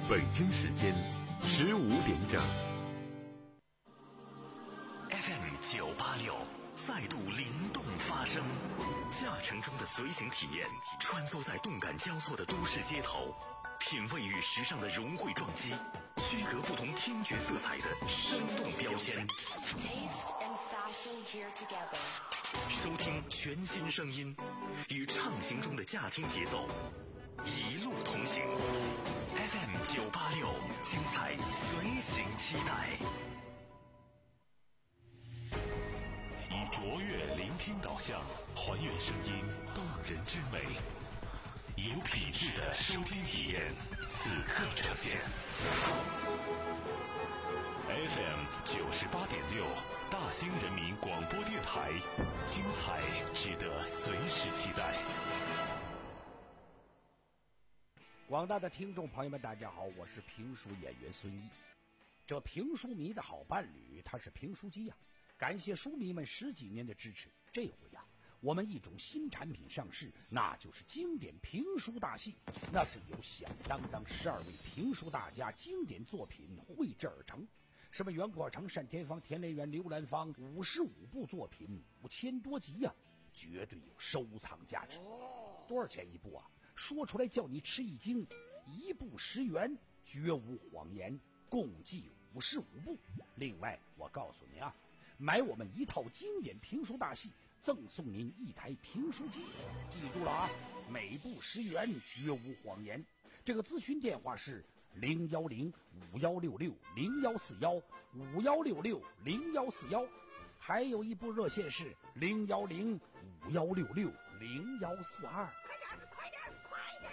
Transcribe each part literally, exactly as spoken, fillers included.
北京时间十五点整。 F M 九八六再度灵动发声，驾乘中的随行体验，穿梭在动感交错的都市街头，品味与时尚的融汇撞击，区隔不同听觉色彩的生动标签。收听全新声音，与畅行中的驾听节奏，一路同行。F M 九八六，精彩随行期待。以卓越聆听导向，还原声音动人之美，有品质的收听体验，此刻呈现。F M 九十八点六，大兴人民广播电台，精彩值得随时期待。 广大的听众朋友们，大家好，我是评书演员孙一。这评书迷的好伴侣，他是评书机呀、啊。感谢书迷们十几年的支持，这回呀、啊，我们一种新产品上市，那就是经典评书大戏。那是由响当当十二位评书大家经典作品绘制而成。什么袁阔成、单田芳、田连元、刘兰芳，五十五部作品，五千多集呀、啊，绝对有收藏价值。多少钱一部啊？说出来叫你吃一惊，一部十元，绝无谎言，共计五十五部。另外，我告诉你啊，买我们一套经典评书大戏，赠送您一台评书机。记住了啊，每部十元，绝无谎言。这个咨询电话是零幺零五幺六六零幺四幺五幺六六零幺四幺，还有一部热线是零幺零五幺六六零幺四二。 快点，快点，快点！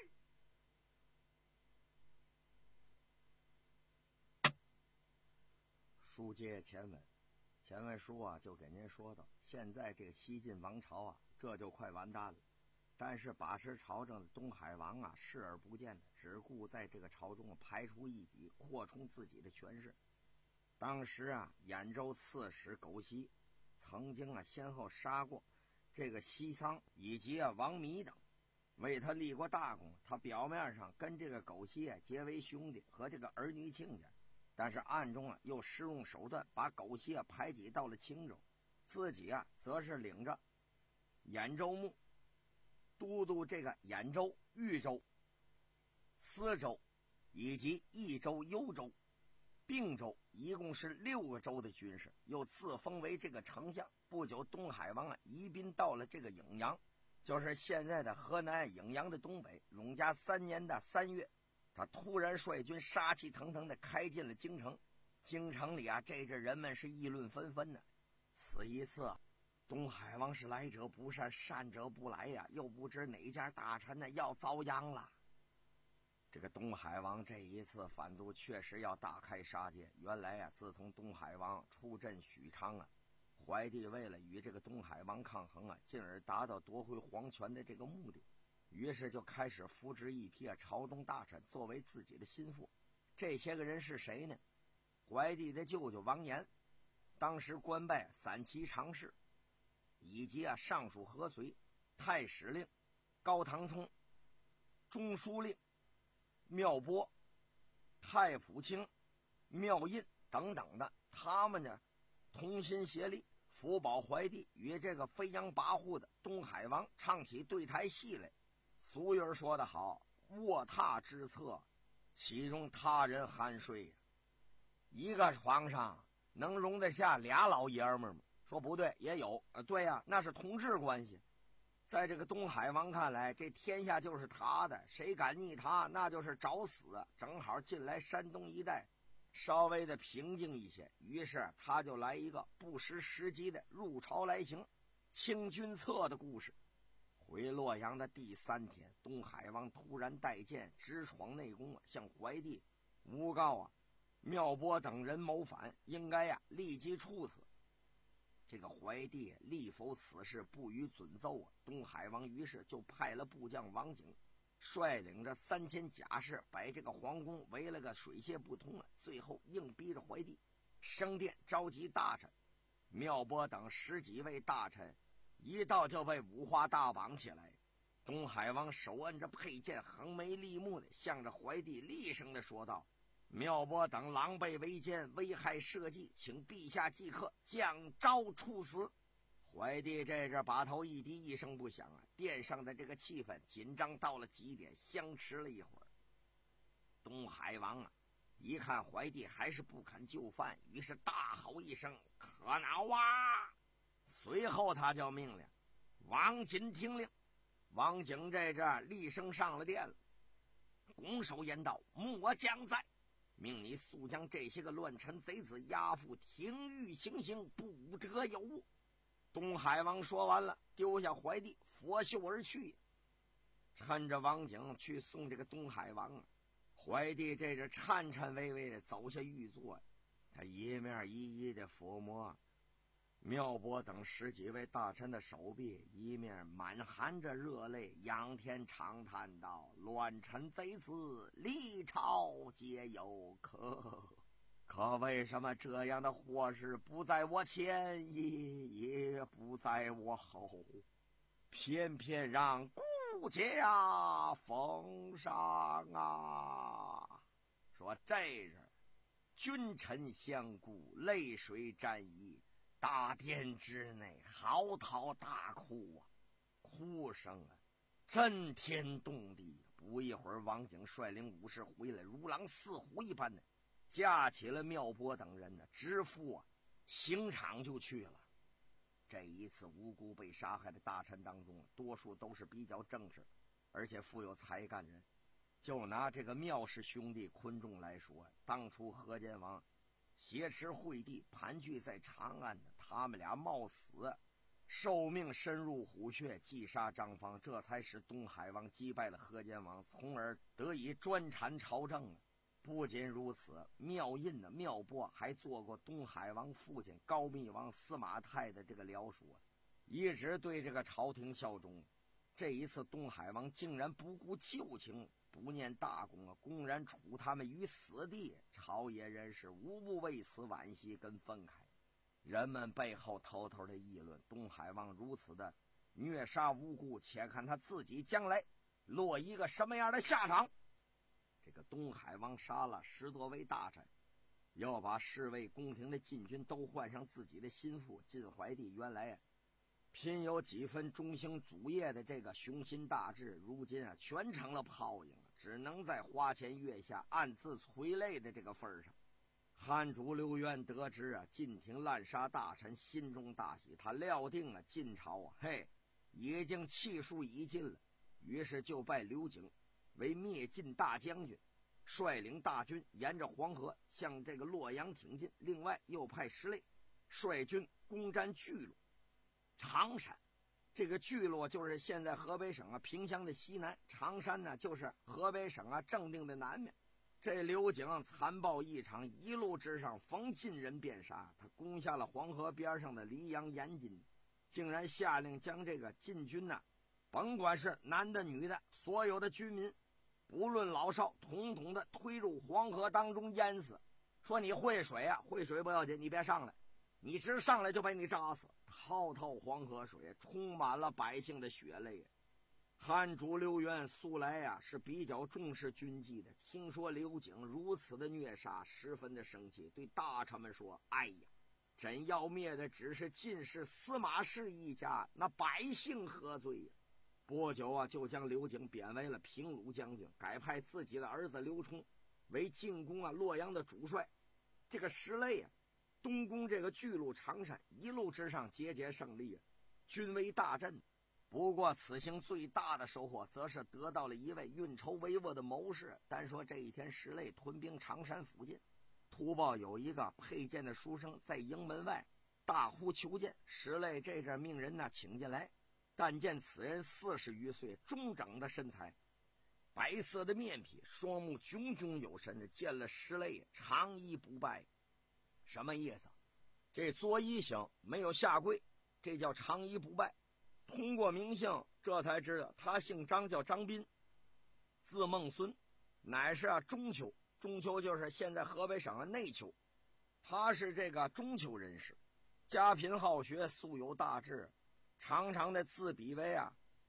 书接前文，前文书啊就给您说到，现在这个西晋王朝啊，这就快完蛋了。但是把持朝政的东海王啊，视而不见的，只顾在这个朝中排除异己，扩充自己的权势。当时啊，兖州刺史苟晞曾经啊，先后杀过这个西桑以及啊王弥等，为他立过大功。他表面上跟这个苟晞啊结为兄弟，和这个儿女亲家，但是暗中啊又施用手段，把苟晞啊排挤到了青州，自己啊则是领着兖州牧都督这个兖州、豫州、司州以及益州、幽州、并州，一共是六个州的军事，又自封为这个丞相。不久，东海王啊移兵到了这个颍阳，就是现在的河南颍阳的东北。永嘉三年的三月，他突然率军杀气腾腾的开进了京城。京城里啊，这阵人们是议论纷纷的。此一次东海王是来者不善，善者不来呀，又不知哪家大臣呢要遭殃了。这个东海王这一次反渡确实要大开杀戒。原来啊，自从东海王出镇许昌啊，怀帝为了与这个东海王抗衡啊，进而达到夺回皇权的这个目的，于是就开始扶植一批啊朝中大臣作为自己的心腹。这些个人是谁呢？怀帝的舅舅王延，当时官拜散骑常侍，以及啊尚书何遂、太史令高唐冲、中书令妙波、太仆卿妙印等等的，他们呢同心协力辅保怀帝与这个飞扬跋扈的东海王唱起对台戏来。俗语说得好，卧榻之侧，其中他人酣睡呀。一个床上能容得下俩老爷们儿吗？说不对，也有。呃，对呀、啊，那是同治关系。在这个东海王看来，这天下就是他的，谁敢逆他，那就是找死。正好近来山东一带稍微的平静一些，于是他就来一个不失时机的入朝来行清君侧的故事。回洛阳的第三天，东海王突然带剑直闯内宫，向怀帝诬告啊妙波等人谋反，应该呀、啊、立即处死。这个怀帝力否此事不予准奏啊，东海王于是就派了部将王景，率领着三千甲士，把这个皇宫围了个水泄不通啊。最后硬逼着怀帝升殿召集大臣，妙波等十几位大臣一到就被五花大绑起来。 东海王手摁着佩剑，横眉立目的向着怀帝厉声的说道：妙波等狼狈为奸，危害社稷，请陛下即刻降诏处死。怀帝这阵把头一低，一声不响啊，殿上的这个气氛紧张到了极点，相持了一会儿。东海王啊一看怀帝还是不肯就范，于是大吼一声：可恼啊！随后他就命令王瑾听令。王景这阵厉声上了殿了，拱手言道：末将在，命你速将这些个乱臣贼子押赴廷狱行刑，不得有误。东海王说完了，丢下怀帝，拂袖而去。趁着王景去送这个东海王啊，怀帝这是颤颤巍巍的走下御座，他一面一一的抚摸妙波等十几位大臣的手臂，一面满含着热泪，仰天长叹道：乱臣贼子，历朝皆有，可可为什么这样的祸事不在我前，也也不在我后，偏偏让顾家封赏啊！说这人君臣相顾，泪水沾衣，大殿之内嚎啕大哭啊，哭声啊震天动地。不一会儿，王景率领武士回来，如狼似虎一般的架起了妙波等人呢，直赴啊刑场就去了。这一次无辜被杀害的大臣当中，多数都是比较正直而且富有才干人。就拿这个妙氏兄弟昆仲来说，当初河间王挟持惠帝盘踞在长安的，他们俩冒死受命深入虎穴击杀张方，这才使东海王击败了河间王，从而得以专产朝政啊。不仅如此，妙印的妙波还做过东海王父亲高密王司马泰的这个僚属，一直对这个朝廷效忠。这一次东海王竟然不顾旧情，不念大功啊，公然处他们于死地，朝野人士无不为此惋惜跟愤慨。人们背后偷偷的议论东海王如此的虐杀无辜，且看他自己将来落一个什么样的下场。这个东海王杀了十多位大臣，要把侍卫宫廷的禁军都换上自己的心腹。晋怀帝原来啊拼有几分中兴祖业的这个雄心大志，如今啊全成了泡影了，只能在花前月下暗自垂泪的这个份上。汉主刘渊得知啊晋廷滥杀大臣，心中大喜，他料定了晋朝啊嘿已经气数已尽了，于是就拜刘景为灭晋大将军，率领大军沿着黄河向这个洛阳挺进。另外又派石勒率军攻占巨鹿常山，这个巨鹿就是现在河北省啊平乡的西南，常山呢就是河北省啊正定的南面。这刘景残暴异常，一路之上逢晋人便杀，他攻下了黄河边上的黎阳延津，竟然下令将这个晋军呢，甭管是男的女的，所有的军民不论老少，统统的推入黄河当中淹死。说你会水啊，会水不要紧，你别上来，你直上来就被你炸死。滔滔黄河水充满了百姓的血泪。汉主刘渊素来呀、啊、是比较重视军纪的，听说刘景如此的虐杀，十分的生气，对大臣们说：哎呀，真要灭的只是晋士司马氏一家，那百姓何罪呀？不久啊，就将刘景贬为了平鲁将军，改派自己的儿子刘冲为进攻啊洛阳的主帅。这个石勒啊东攻这个巨鹿常山，一路之上节节胜利啊，军威大振。不过此行最大的收获则是得到了一位运筹帷幄的谋士。单说这一天石勒屯兵常山附近，突报有一个佩剑的书生在营门外大呼求见，石勒这阵命人呢请进来，但见此人四十余岁，中整的身材，白色的面皮，双目炯炯有神的，见了石勒长揖不拜。什么意思？这作揖行没有下跪，这叫长揖不拜。通过名姓这才知道他姓张，叫张斌，字孟孙，乃是啊中丘，中丘就是现在河北省的内丘。他是这个中丘人士，家贫好学，素有大志，常常的自比为啊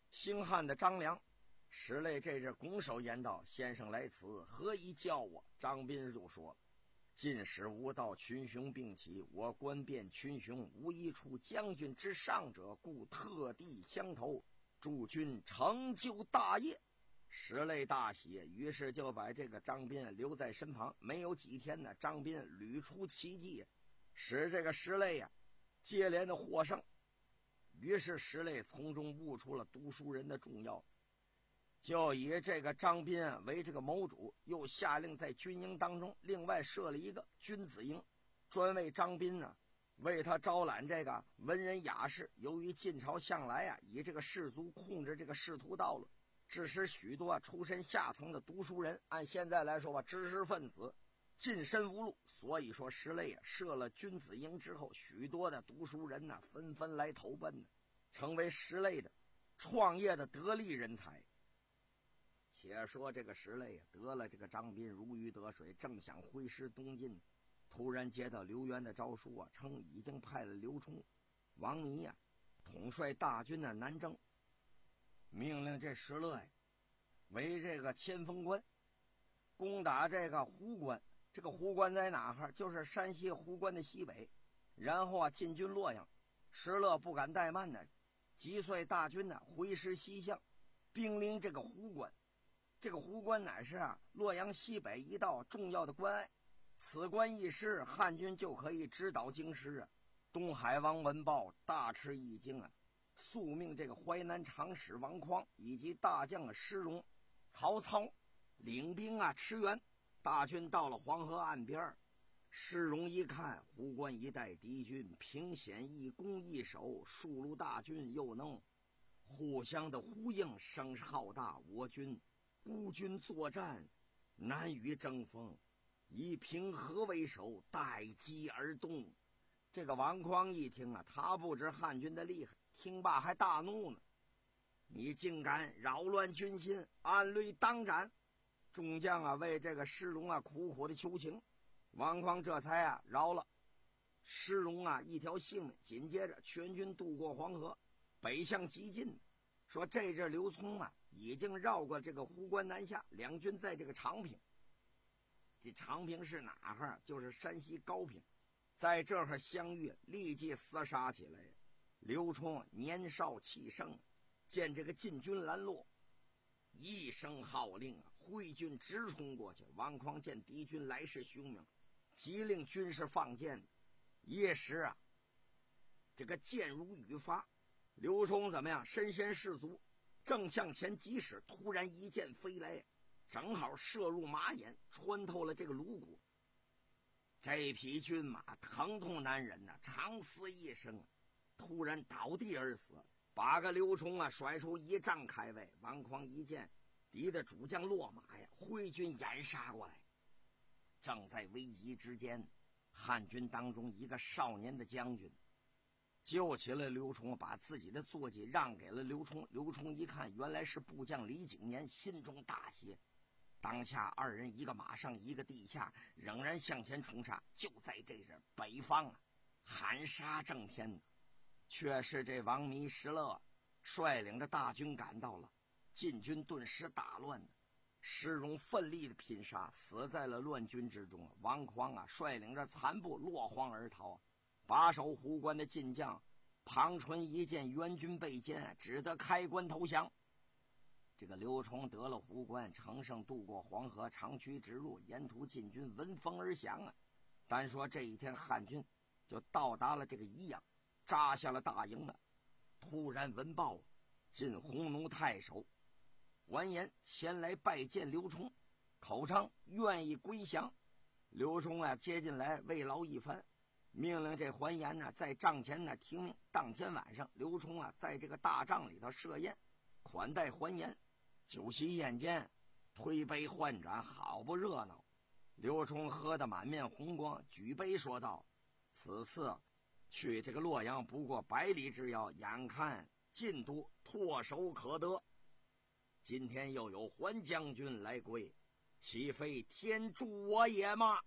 星汉的张良，石类这阵拱手言道：“先生来此，何以叫我？”张斌就说了：“进使无道，群雄并起，我观辨群雄，无一处将军之上者，故特地相投，助君成就大业。”石类大喜，于是就把这个张斌留在身旁。没有几天呢，张斌屡出奇迹，使这个石类呀、啊、接连的获胜。于是石类从中悟出了读书人的重要，就以这个张斌为这个谋主，又下令在军营当中另外设了一个君子营，专为张斌呢为他招揽这个文人雅士。由于晋朝向来啊以这个士族控制这个仕途道路，致使许多出身下层的读书人，按现在来说吧，知识分子近身无路。所以说石类啊设了君子营之后，许多的读书人呢纷纷来投奔呢，成为石类的创业的得力人才。且说这个石类啊得了这个张斌如鱼得水，正想挥师东进，突然接到刘渊的诏书啊，称已经派了刘冲、王弥啊统帅大军的南征，命令这石勒呀为这个千锋关，攻打这个壶关。这个壶关在哪哈？就是山西壶关的西北。然后啊进军洛阳。石勒不敢怠慢呢，击碎大军呢回师西向，兵临这个壶关。这个壶关乃是啊洛阳西北一道重要的关隘，此关一失，汉军就可以直捣京师啊。东海王闻报大吃一惊啊，速命这个淮南长史王匡以及大将施荣、曹操领兵啊驰援。大军到了黄河岸边，施荣一看壶关一带敌军凭险一攻一守，数路大军又能互相的呼应，声势浩大，我军孤军作战难于争锋，以平和为首，待机而动。这个王匡一听啊，他不知汉军的厉害，听罢还大怒呢：“你竟敢扰乱军心，按律当斩！”众将啊为这个施荣啊苦苦的求情，王匡这才啊饶了施荣啊一条性命。紧接着全军渡过黄河，北向急进。说这阵刘聪啊已经绕过这个壶关南下，两军在这个长平。这长平是哪哈？就是山西高平。在这儿相遇，立即厮杀起来。刘冲年少气盛，见这个晋军拦落，一声号令啊，挥军直冲过去。王匡见敌军来势凶猛，急令军士放箭。一时啊，这个箭如雨发。刘冲怎么样？身先士卒，正向前疾驶，突然一箭飞来，正好射入马眼，穿透了这个颅骨。这匹军马疼痛难忍呐、啊，长嘶一声，突然倒地而死，把个刘冲啊甩出一丈开外。王匡一见敌的主将落马呀，挥军掩杀过来。正在危急之间，汉军当中一个少年的将军救起了刘冲，把自己的坐骑让给了刘冲。刘冲一看，原来是部将李景年，心中大喜。当下二人一个马上一个地下，仍然向前冲杀。就在这阵北方啊喊杀震天呢，却是这王弥、石勒率领着大军赶到了，晋军顿时大乱呢。施荣奋力的拼杀，死在了乱军之中。王匡啊率领着残部落荒而逃。把守壶关的晋将庞纯一见援军被歼，只得开关投降。这个刘冲得了壶关，乘胜渡过黄河，长驱直入，沿途晋军闻风而降啊。单说这一天，汉军就到达了这个宜阳，扎下了大营了。突然闻报，晋鸿奴太守完颜前来拜见刘冲，口称愿意归降。刘冲啊接进来慰劳一番，命令这完颜呢在帐前呢听命。当天晚上，刘冲啊在这个大帐里头设宴款待完颜。酒席宴间，推杯换盏，好不热闹。刘冲喝得满面红光，举杯说道：“此次去这个洛阳不过百里之遥，眼看进度唾手可得，今天又有还将军来归，岂非天助我也吗？”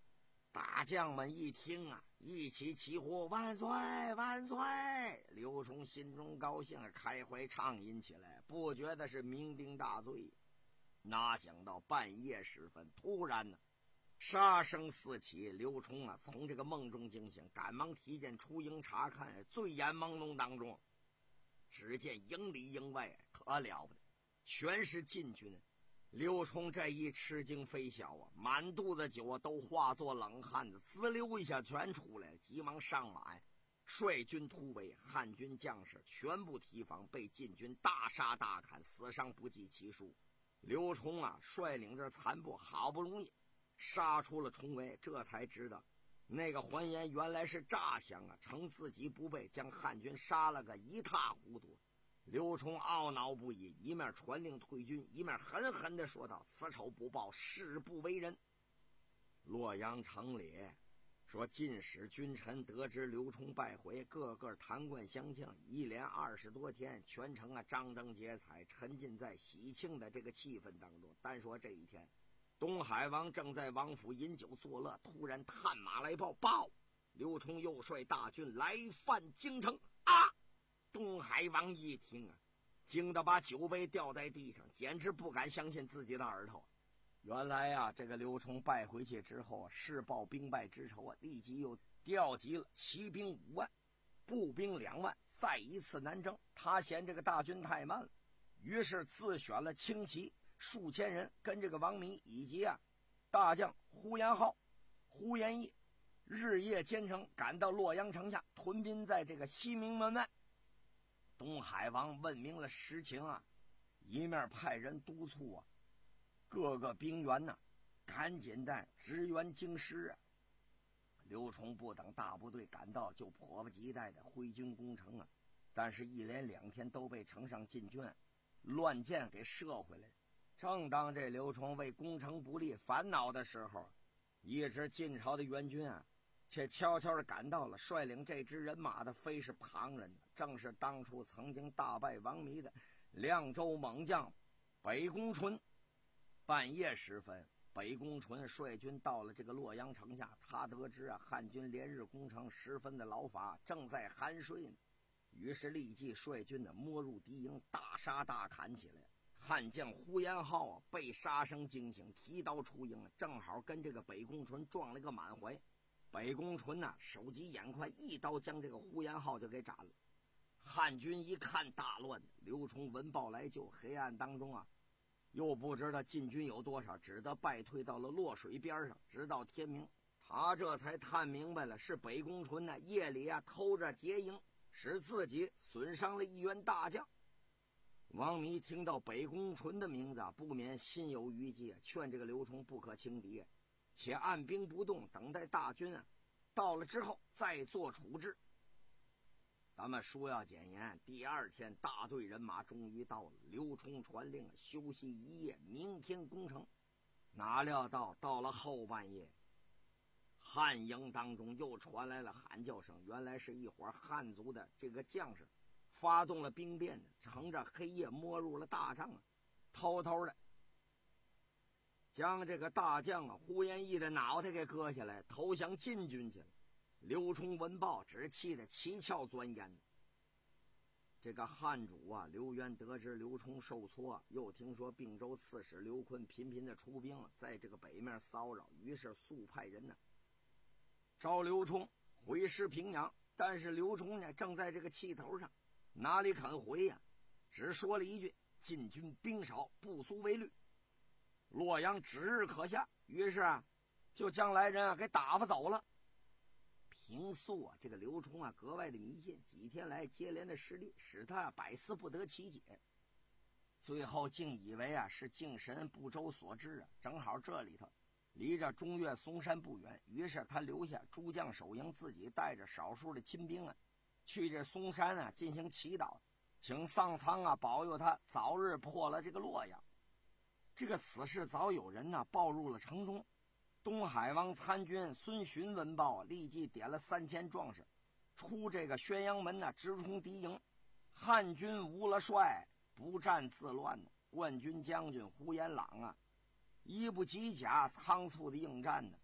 大将们一听啊，一起齐呼万岁万岁！刘冲心中高兴，开怀畅饮起来，不觉得是酩酊大醉。哪想到半夜时分，突然呢，杀声四起，刘冲啊从这个梦中惊醒，赶忙提剑出营查看，醉眼朦胧当中，只见营里营外可了不得，全是禁军。刘冲这一吃惊非小啊，满肚子酒啊都化作冷汗子，滋溜一下全出来了，急忙上马呀，率军突围。汉军将士全部提防，被禁军大杀大砍，死伤不计其数。刘冲啊率领着残部好不容易杀出了重围，这才知道那个还言原来是诈降啊，称自己不备，将汉军杀了个一塌糊涂。刘冲懊恼不已，一面传令退军，一面狠狠地说道：此仇不报，誓不为人。洛阳城里说，进使君臣得知刘冲败回，个个弹冠相庆，一连二十多天，全城啊张灯结彩，沉浸在喜庆的这个气氛当中。单说这一天，东海王正在王府饮酒作乐，突然探马来报，报刘冲又率大军来犯京城啊！东海王一听啊，惊得把酒杯掉在地上，简直不敢相信自己的耳朵。原来啊，这个刘冲败回去之后啊，誓报兵败之仇啊，立即又调集了骑兵五万，步兵两万，再一次南征。他嫌这个大军太慢了，于是自选了轻骑数千人，跟这个王弥以及啊大将呼延浩、呼延义日夜兼程，赶到洛阳城下，屯兵在这个西明门外。东海王问明了实情啊，一面派人督促啊各个兵员呢、啊、赶紧的支援京师啊。刘冲不等大部队赶到，就迫不及待的挥军攻城啊，但是一连两天都被城上禁军乱箭给射回来。正当这刘冲为攻城不利烦恼的时候，一支晋朝的援军啊却悄悄地赶到了，率领这支人马的非是旁人，正是当初曾经大败王弥的凉州猛将北宫纯。半夜时分，北宫纯率军到了这个洛阳城下，他得知啊汉军连日攻城，十分的劳乏，正在酣睡呢，于是立即率军的摸入敌营，大杀大砍起来。汉将呼延浩啊被杀声惊醒，提刀出营，正好跟这个北宫纯撞了个满怀。北宫纯呐，手疾眼快，一刀将这个呼延浩就给斩了。汉军一看大乱，刘冲闻报来救，黑暗当中啊，又不知道晋军有多少，只得败退到了洛水边上，直到天明，他这才探明白了，是北宫纯呢夜里啊偷着劫营，使自己损伤了一员大将。王弥听到北宫纯的名字啊，不免心有余悸，劝这个刘冲不可轻敌，且按兵不动，等待大军啊到了之后再做处置。咱们说要简言，第二天大队人马终于到了，刘冲传令休息一夜，明天攻城。哪料到到了后半夜，汉营当中又传来了喊叫声，原来是一伙汉族的这个将士发动了兵变，乘着黑夜摸入了大帐啊，偷偷的将这个大将啊呼延义的脑袋给割下来，投降晋军去了。刘冲闻报，只气得七窍钻烟。这个汉主啊刘渊得知刘冲受挫，又听说并州刺史刘坤频频的出兵在这个北面骚扰，于是速派人呢召刘冲回师平阳。但是刘冲呢正在这个气头上，哪里肯回呀、啊？只说了一句：晋军兵少，不足为虑，洛阳指日可下。于是啊就将来人啊给打发走了。平素啊这个刘冲啊格外的迷信，几天来接连的失利使他百思不得其解，最后竟以为啊是敬神不周所致啊。正好这里头离着中岳嵩山不远，于是他留下诸将守营，自己带着少数的亲兵啊去这嵩山啊进行祈祷，请上苍啊保佑他早日破了这个洛阳。这个此事早有人呢、啊、报入了城中。东海王参军孙询闻报，立即点了三千壮士出这个宣阳门呢、啊、直冲敌营。汉军无了帅，不战自乱呢。冠军将军呼延朗啊一不及甲，仓促的应战呢，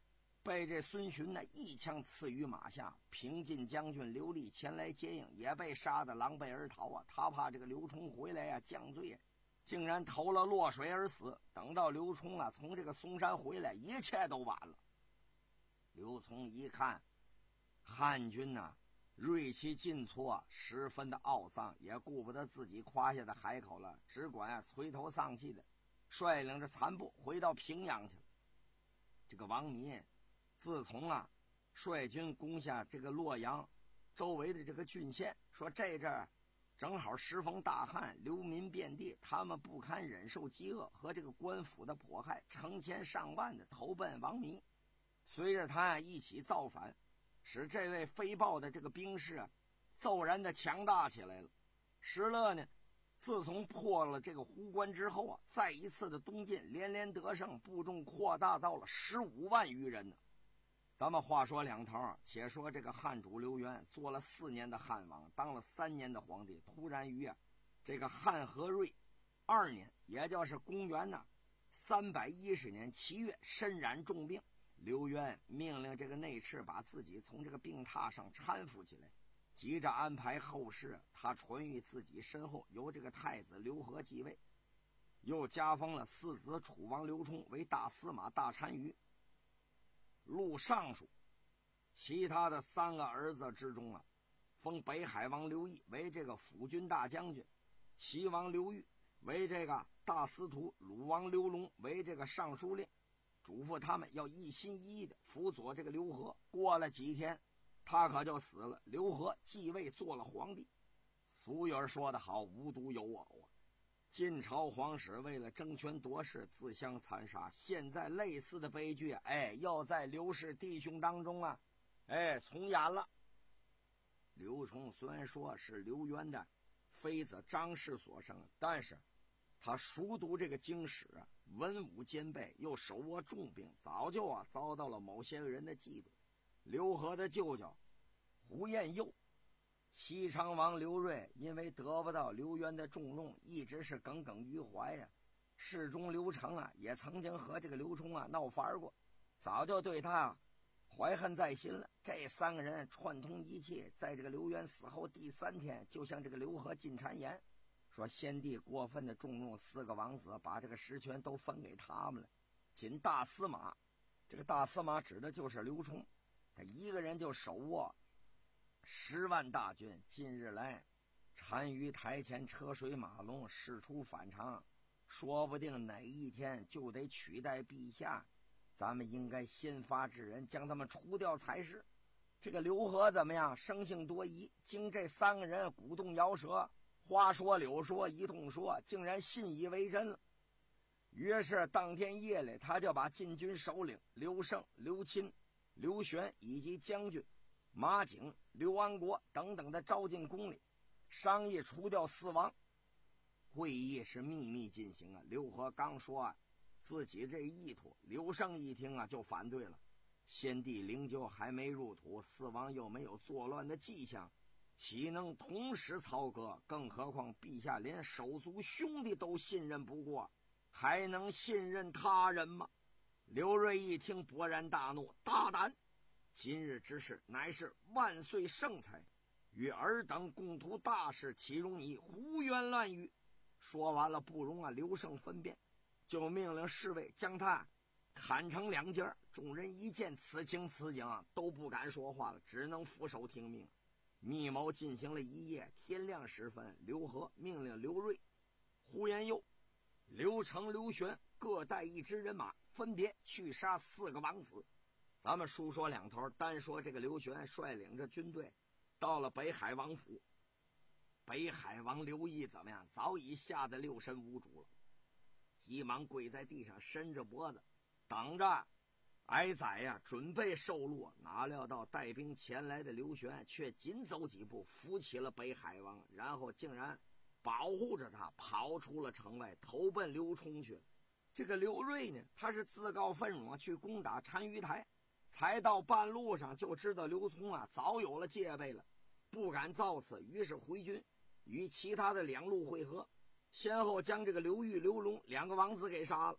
被这孙询呢一枪刺于马下。平晋将军刘立前来接应，也被杀得狼狈而逃啊！他怕这个刘冲回来呀、啊、降罪啊，竟然投了落水而死。等到刘冲啊从这个嵩山回来，一切都晚了。刘琮一看汉军呐、啊、锐气尽挫，十分的懊丧，也顾不得自己夸下的海口了，只管啊垂头丧气的率领着残部回到平阳去了。这个王弥自从啊率军攻下这个洛阳周围的这个郡县，说这阵儿正好时逢大旱，流民遍地，他们不堪忍受饥饿和这个官府的迫害，成千上万的投奔王弥，随着他一起造反，使这位飞豹的这个兵士啊骤然的强大起来了。石勒呢自从破了这个壶关之后啊，再一次的东进，连连得胜，部众扩大到了十五万余人呢。咱们话说两头啊，且说这个汉主刘渊做了四年的汉王，当了三年的皇帝，突然于啊这个汉和瑞二年，也就是公元呢三百一十年七月，身染重病。刘渊命令这个内侍把自己从这个病榻上搀扶起来，急着安排后事。他传谕自己身后由这个太子刘和继位，又加封了四子楚王刘冲为大司马、大单于、录尚书。其他的三个儿子之中啊，封北海王刘毅为这个辅军大将军，齐王刘豫为这个大司徒，鲁王刘龙为这个尚书令，嘱咐他们要一心一意的辅佐这个刘和。过了几天，他可就死了，刘和继位做了皇帝。俗语说得好，无独有偶啊！晋朝皇室为了争权夺势，自相残杀。现在类似的悲剧，哎，又在刘氏弟兄当中啊，哎，重演了。刘冲虽然说是刘渊的妃子张氏所生，但是他熟读这个经史啊，文武兼备，又手握重兵，早就啊遭到了某些人的嫉妒。刘和的舅舅胡彦佑、西昌王刘瑞因为得不到刘渊的重用，一直是耿耿于怀呀、啊。侍中刘成啊，也曾经和这个刘冲啊闹翻过，早就对他啊怀恨在心了。这三个人串通一气，在这个刘渊死后第三天，就向这个刘和进谗言，说先帝过分的重用四个王子，把这个实权都分给他们了。仅大司马，这个大司马指的就是刘冲，他一个人就手握十万大军，近日来单于台前车水马龙，事出反常，说不定哪一天就得取代陛下，咱们应该先发制人，将他们除掉才是。这个刘和怎么样？生性多疑，经这三个人鼓动摇舌，花说柳说一通说，竟然信以为真了。于是当天夜里，他就把禁军首领刘胜、刘钦、刘玄以及将军马景、刘安国等等的招进宫里，商议除掉四王。会议是秘密进行啊。刘和刚说啊自己这意图，刘胜一听啊就反对了。先帝灵柩还没入土，四王又没有作乱的迹象，岂能同时操戈？更何况陛下连手足兄弟都信任不过，还能信任他人吗？刘瑞一听勃然大怒，大胆！今日之事乃是万岁圣裁，与尔等共图大事，岂容你胡言乱语？说完了不容啊刘胜分辨，就命令侍卫将他砍成两截。众人一见此情此景啊，都不敢说话了，只能俯首听命。密谋进行了一夜，天亮时分，刘和命令刘瑞、胡延佑、刘成、刘玄各带一支人马，分别去杀四个王子。咱们书说两头，单说这个刘玄率领着军队到了北海王府。北海王刘毅怎么样？早已吓得六神无主了，急忙跪在地上，伸着脖子等着挨宰呀，准备受戮。哪料到带兵前来的刘玄却紧走几步，扶起了北海王，然后竟然保护着他跑出了城外，投奔刘冲去了。这个刘瑞呢，他是自告奋勇去攻打单于台，才到半路上就知道刘聪啊早有了戒备了，不敢造次，于是回军与其他的两路会合，先后将这个刘豫、刘龙两个王子给杀了。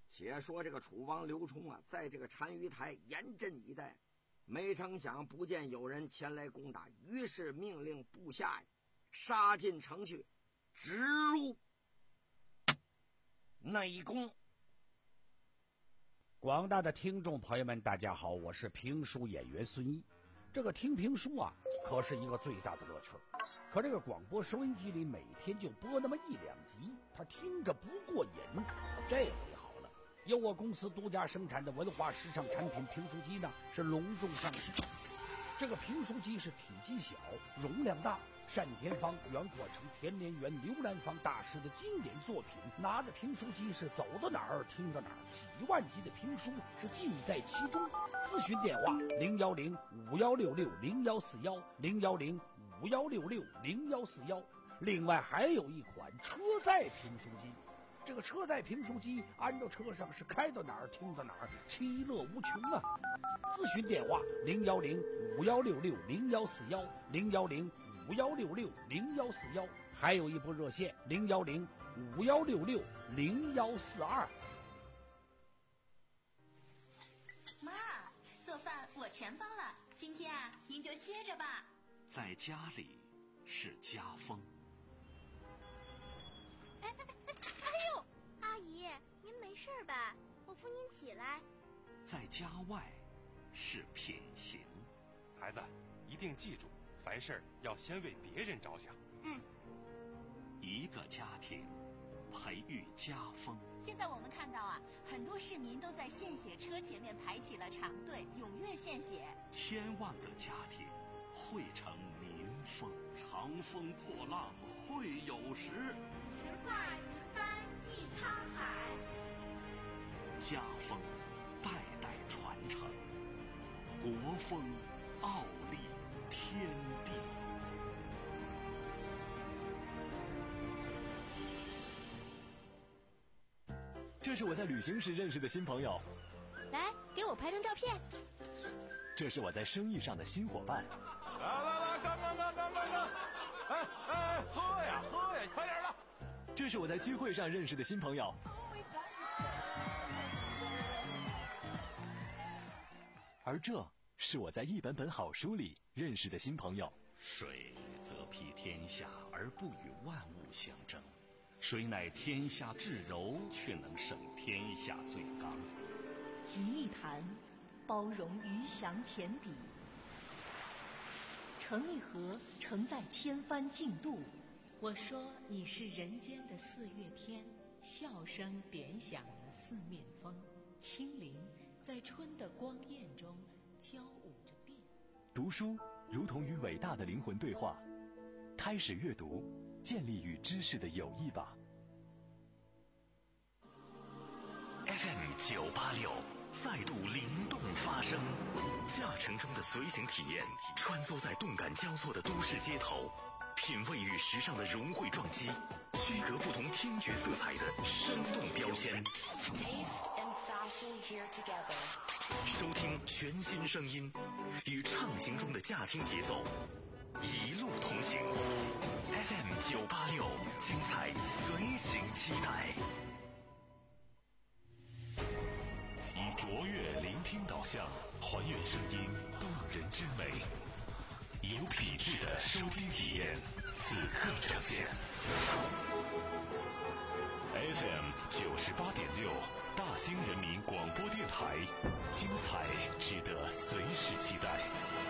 且说这个楚王刘琮啊，在这个单于台严阵以待，没成想不见有人前来攻打，于是命令部下杀进城去，直入内宫。 广大的听众朋友们，大家好，我是评书演员孙毅。这个听评书啊，可是一个最大的乐趣。可这个广播收音机里每天就播那么一两集，他听着不过瘾。这回好了，由我公司独家生产的文化时尚产品评书机呢，是隆重上市。这个评书机是体积小，容量大，单田芳、袁阔成、田连元、刘兰芳大师的经典作品，拿着评书机是走到哪儿听到哪儿，几万集的评书是尽在其中。咨询电话零幺零五幺六六零幺四幺零幺零五幺六六零幺四幺。另外还有一款车载评书机，这个车载评书机安到车上是开到哪儿听到哪儿，其乐无穷啊！咨询电话零幺零五幺六六零幺四幺零幺零五幺六六零幺四幺，还有一部热线零幺零五幺六六零幺四二。 妈，做饭我全包了，今天啊，您就歇着吧。 在家里是家风。 哎哎哎哎呦，阿姨，您没事吧？我扶您起来。 在家外是品行。 孩子，一定记住，凡事要先为别人着想。 嗯。 一个家庭培育家风。 现在我们看到啊，很多市民都在献血车前面排起了长队，踊跃献血。 千万个家庭汇成民风。长风破浪会有时， 直挂云帆济沧海。 家风代代传承，国风傲立天地。 这是我在旅行时认识的新朋友， 来，给我拍张照片。 这是我在生意上的新伙伴。 来来来，干干干干干干！哎哎，喝呀喝呀，快点的！ 这是我在聚会上认识的新朋友。而这是我在一本本好书里认识的新朋友。 水则披天下而不与万物相争，水乃天下至柔，却能胜天下最刚。 集一坛，包容鱼翔浅底；盛一盒，盛在千帆竞渡。我说你是人间的四月天，笑声点响了四面风，清灵在春的光艳中交舞着变。 读书如同与伟大的灵魂对话，开始阅读，建立与知识的友谊吧。 F M 九八六再度灵动发声，驾乘中的随行体验，穿梭在动感交错的都市街头，品味与时尚的融汇撞击，区隔不同听觉色彩的生动标签。收听全新声音，与畅行中的驾听节奏，一路同行。F M 九八六，精彩随行期待。以卓越聆听导向，还原声音动人之美，以有品质的收听体验，此刻呈现。F M 九十八点六，大兴人民广播电台，精彩值得随时期待。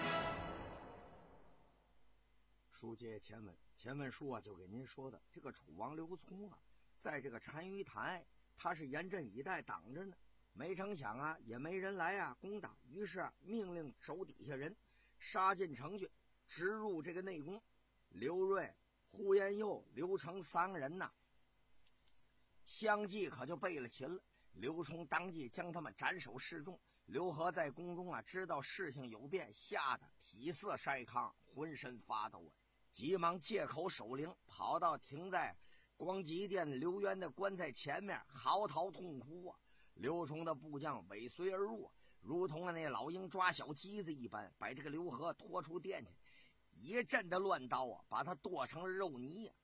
书接前文，前文书啊就给您说的，这个楚王刘琮啊，在这个单于台，他是严阵以待挡着呢。没成想啊，也没人来啊攻打，于是啊命令手底下人杀进城去，直入这个内宫。刘瑞、呼延佑、刘成三个人呐，相继可就备了擒了。刘琮当即将他们斩首示众。刘和在宫中啊，知道事情有变，吓得体色筛糠，浑身发抖啊，急忙借口守灵，跑到停在光极殿刘渊的棺材前面，嚎啕痛哭啊。刘琮的部将尾随而入，如同那老鹰抓小鸡子一般，把这个刘和拖出殿去，一阵的乱刀啊，把他剁成了肉泥呀、啊。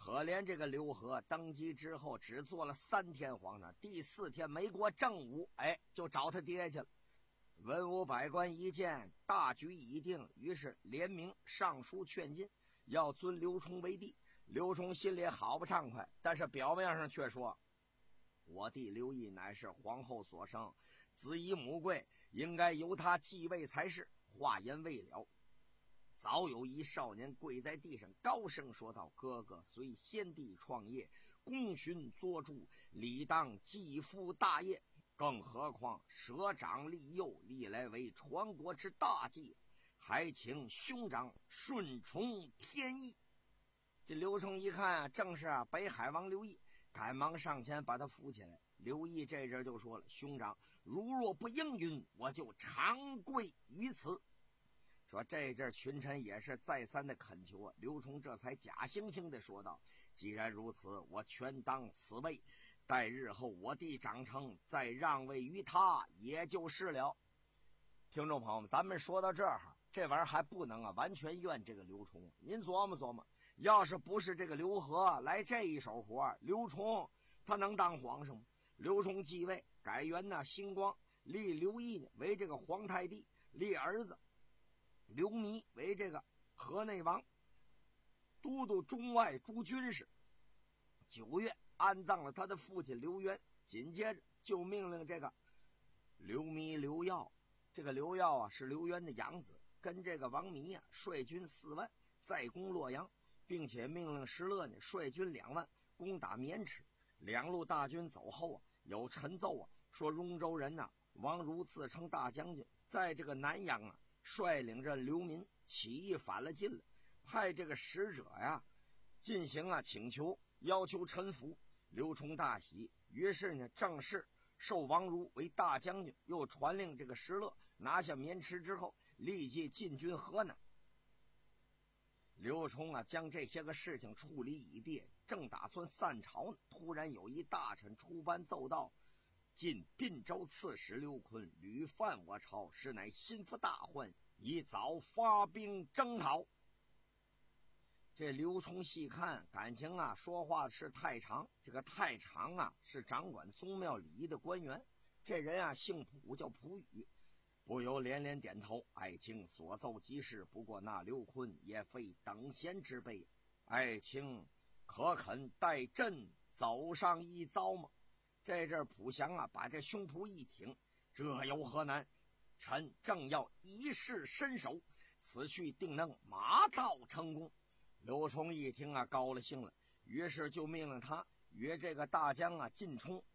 可怜这个刘和登基之后只做了三天皇上，第四天没过正午，哎，就找他爹去了。文武百官一见大局已定，于是联名上书劝进，要尊刘崇为帝。刘崇心里好不畅快，但是表面上却说：“我弟刘毅乃是皇后所生，子以母贵，应该由他继位才是。”话言未了，早有一少年跪在地上，高声说道：“哥哥随先帝创业，功勋卓著，理当继父大业。更何况舍长立幼，历来为传国之大计，还请兄长顺从天意。”这刘崇一看啊，正是啊北海王刘毅，赶忙上前把他扶起来。刘毅这阵就说了：“兄长，如若不应允，我就长跪于此。”说这阵群臣也是再三的恳求啊，刘崇这才假惺惺的说道：“既然如此，我全当此位，待日后我弟长成，再让位于他，也就是了。”听众朋友们，咱们说到这儿，这玩意儿还不能啊完全怨这个刘崇。您琢磨琢磨，要是不是这个刘和来这一手活，刘崇他能当皇上吗？刘崇继位，改元呢兴光，立刘毅呢为这个皇太帝，立儿子刘弥为这个河内王，都督中外诸军事。九月安葬了他的父亲刘渊，紧接着就命令这个刘弥、刘耀，这个刘耀啊是刘渊的养子，跟这个王弥啊率军四万再攻洛阳，并且命令石勒呢率军两万攻打渑池。两路大军走后啊，有陈奏啊说雍州人呐、啊、王如自称大将军，在这个南阳啊率领着流民起义反了进了，派这个使者呀进行啊请求，要求臣服。刘崇大喜，于是呢正式授王如为大将军，又传令这个石勒拿下渑池之后，立即进军河南。刘崇啊将这些个事情处理已毕，正打算散朝呢，突然有一大臣出班奏道：“晋并州刺史刘琨屡犯我朝，实乃心腹大患，宜早发兵征讨。”这刘崇细看，感情啊说话是太常，这个太常啊是掌管宗庙礼仪的官员，这人啊姓蒲，叫蒲宇，不由连连点头。爱卿所奏极是，不过那刘琨也非等闲之辈，爱卿可肯带朕走上一遭吗？这阵蒲祥啊把这胸脯一挺，这有何难？臣正要一试身手，此去定能马到成功。刘崇一听啊高了兴了，于是就命令他约这个大将啊晋冲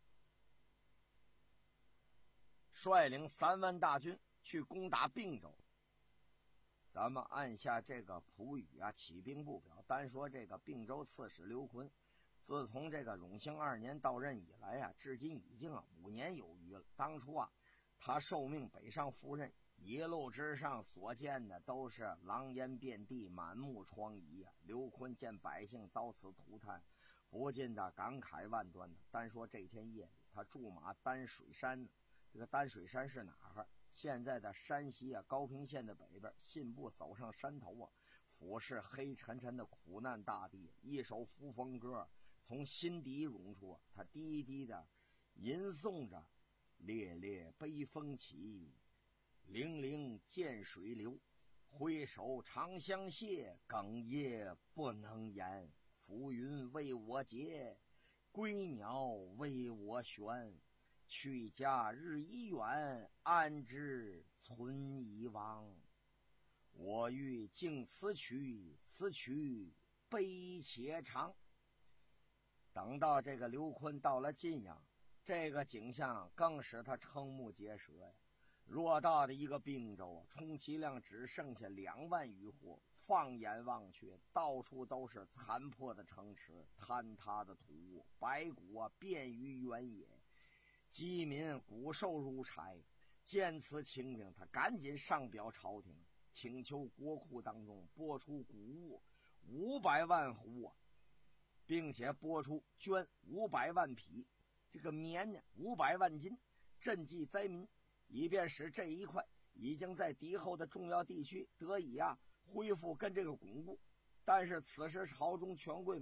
率领三万大军去攻打并州。咱们按下这个蒲宇啊起兵不表，单说这个并州刺史刘琨，自从这个永兴二年到任以来啊，至今已经啊五年有余了。当初啊他受命北上赴任，一路之上所见的都是狼烟遍地，满目疮痍啊。刘琨见百姓遭此涂炭，不禁的感慨万端的。单说这天夜里，他驻马丹水山呢，这个丹水山是哪儿？现在的山西啊高平县的北边，信步走上山头啊，俯视黑沉沉的苦难大地，一首扶风歌从心底涌出，他低低的吟诵着：烈烈悲风起，泠泠见水流，挥手长相谢，哽咽不能言。浮云为我结，归鸟为我旋，去家日已远，安知存已亡。我欲敬此曲，此曲悲且长。等到这个刘琨到了晋阳，这个景象更使他瞠目结舌呀！偌大的一个并州啊，充其量只剩下两万余户，放眼望去，到处都是残破的城池、坍塌的土屋，白骨啊遍于原野，饥民骨瘦如柴。见此情景，他赶紧上表朝廷，请求国库当中拨出谷物五百万斛啊，并且拨出绢五百万匹，这个棉呢五百万斤，赈济灾民，以便使这一块已经在敌后的重要地区得以啊恢复跟这个巩固。但是此时朝中权贵们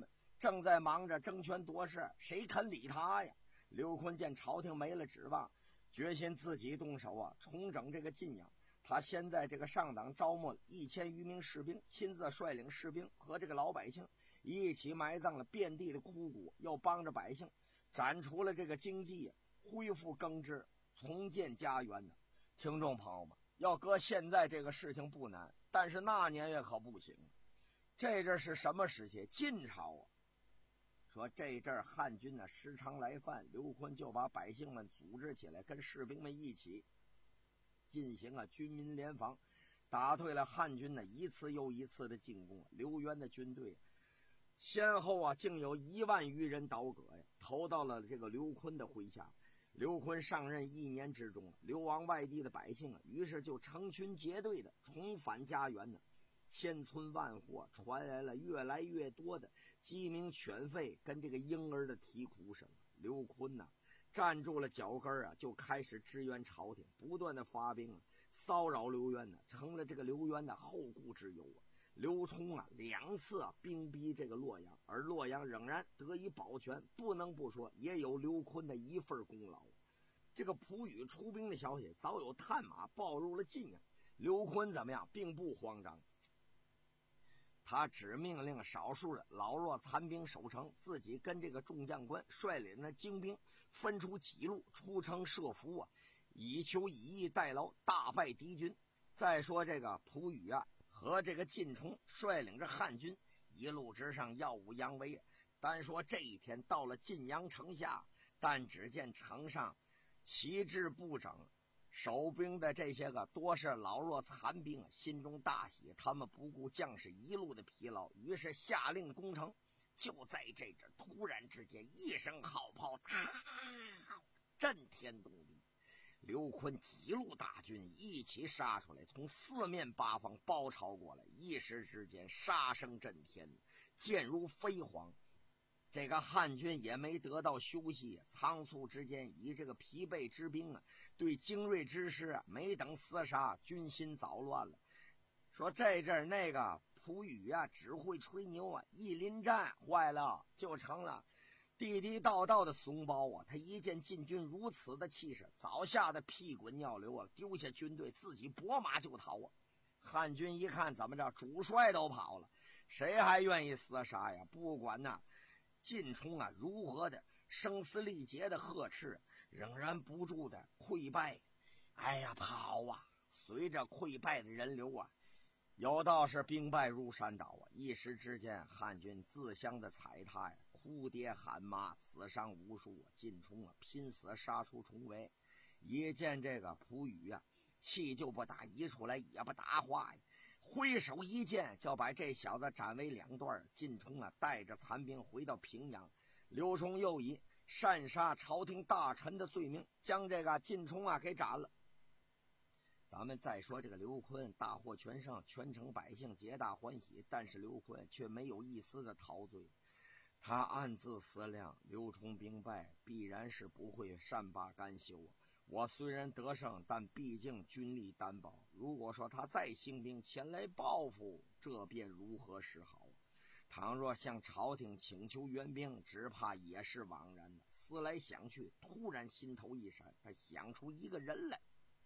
正在忙着争权夺势，谁肯理他呀？刘琨见朝廷没了指望，决心自己动手啊，重整这个晋阳。他先在这个上党招募一千余名士兵，亲自率领士兵和这个老百姓一起埋葬了遍地的枯骨，又帮着百姓斩除了这个经济，恢复耕织，重建家园呢。听众朋友们，要搁现在这个事情不难，但是那年月可不行。这阵是什么时期？晋朝啊。说这阵汉军呢时常来犯，刘琨就把百姓们组织起来，跟士兵们一起进行啊军民联防，打退了汉军呢一次又一次的进攻。刘渊的军队先后啊竟有一万余人倒戈呀，投到了这个刘琨的麾下。刘琨上任一年之中，流亡外地的百姓啊，于是就成群结队的重返家园呢。千村万户传来了越来越多的鸡鸣犬吠跟这个婴儿的啼哭声。刘琨呢站住了脚跟啊，就开始支援朝廷，不断的发兵啊，骚扰刘渊呢，成了这个刘渊的后顾之忧啊。刘冲啊两次啊兵逼这个洛阳，而洛阳仍然得以保全，不能不说也有刘琨的一份功劳。这个蒲羽出兵的消息早有探马报入了晋阳，刘琨怎么样并不慌张，他只命令少数的老弱残兵守城，自己跟这个众将官率领的精兵分出几路出城设伏啊，以求以逸待劳，大败敌军。再说这个蒲羽啊和这个晋冲率领着汉军一路之上耀武扬威。单说这一天到了晋阳城下，但只见城上旗帜不整，守兵的这些个多是老弱残兵，心中大喜，他们不顾将士一路的疲劳，于是下令攻城。就在这阵，突然之间一声号炮，震天动地。刘琨几路大军一起杀出来，从四面八方包抄过来，一时之间杀声震天，箭如飞蝗。这个汉军也没得到休息，仓促之间以这个疲惫之兵啊，对精锐之师啊，没等厮杀，军心早乱了。说这阵那个蒲羽啊只会吹牛啊，一临战坏了，就成了地地道道的怂包啊！他一见晋军如此的气势，早吓得屁滚尿流啊，丢下军队自己拨马就逃啊。汉军一看怎么着，主帅都跑了，谁还愿意厮杀呀？不管呢晋冲啊如何的声嘶力竭的呵斥，仍然不住的溃败。哎呀，跑啊！随着溃败的人流啊，有道是兵败如山倒啊！一时之间，汉军自相的踩踏呀，哭爹喊妈，死伤无数啊！晋冲啊拼死杀出重围，一见这个蒲羽啊，气就不打一处来，也不答话呀，挥手一剑就把这小子斩为两段。晋冲啊带着残兵回到平阳，刘冲又以擅杀朝廷大臣的罪名将这个晋冲啊给斩了。咱们再说这个刘琨大获全胜，全城百姓皆大欢喜，但是刘琨却没有一丝的陶醉。他暗自思量，刘冲兵败必然是不会善罢甘休啊！我虽然得胜，但毕竟军力单薄，如果说他再兴兵前来报复，这便如何是好啊？倘若向朝廷请求援兵，只怕也是枉然的。思来想去，突然心头一闪，他想出一个人来，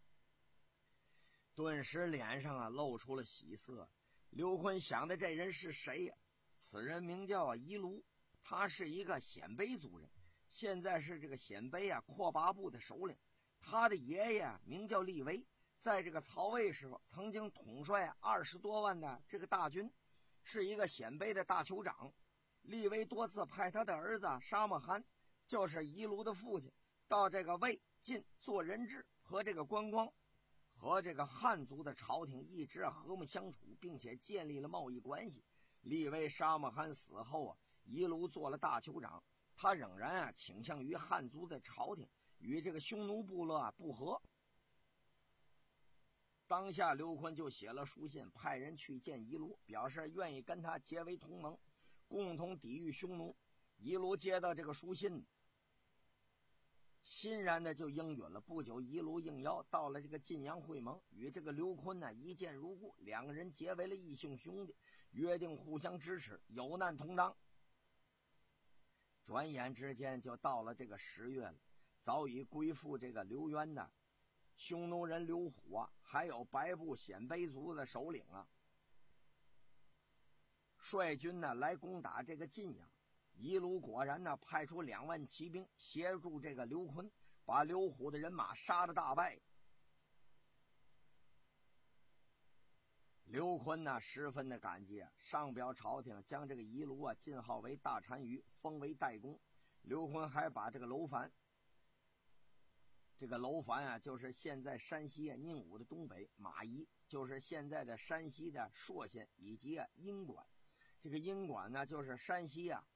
顿时脸上啊露出了喜色。刘琨想的这人是谁呀？此人名叫啊夷卢，他是一个鲜卑族人，现在是这个鲜卑啊阔拔部的首领。他的爷爷名叫利维，在这个曹魏时候曾经统帅二十多万的这个大军，是一个鲜卑的大酋长。利维多次派他的儿子沙漠汗，就是夷卢的父亲，到这个魏晋做人质和这个观光，和这个汉族的朝廷一直和睦相处，并且建立了贸易关系。利维沙漠汗死后啊，夷卢做了大酋长，他仍然啊倾向于汉族的朝廷，与这个匈奴部落啊不和。当下刘琨就写了书信，派人去见夷卢，表示愿意跟他结为同盟，共同抵御匈奴。夷卢接到这个书信，欣然的就应允了。不久，夷卢应邀到了这个晋阳会盟，与这个刘琨呢一见如故，两个人结为了义兄兄弟，约定互相支持，有难同当。 转眼之间就到了这个十月了，早已归附这个刘渊的匈奴人刘虎啊，还有白布鲜卑族的首领啊，率军呢来攻打这个晋阳。夷卢果然呢派出两万骑兵协助这个刘琨，把刘虎的人马杀得大败。刘琨呢十分的感激啊，上表朝廷将这个夷卢啊晋号为大单于，封为代公。刘琨还把这个楼烦，这个楼烦啊就是现在山西啊宁武的东北，马邑就是现在的山西的朔县，以及啊阴管。这个阴管呢就是山西啊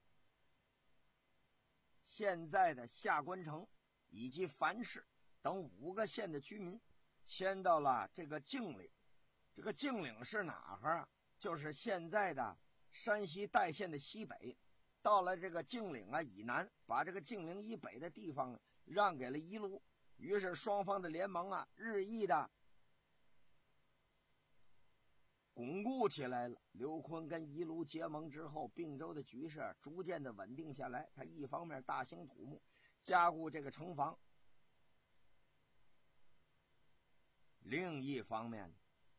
现在的下关城以及樊市等五个县的居民迁到了这个敬岭。这个敬岭是哪儿啊？就是现在的山西代县的西北。到了这个敬岭啊以南，把这个敬岭以北的地方让给了夷卢。于是双方的联盟啊日益的巩固起来了。刘琨跟夷卢结盟之后，并州的局势逐渐的稳定下来。他一方面大兴土木，加固这个城防，另一方面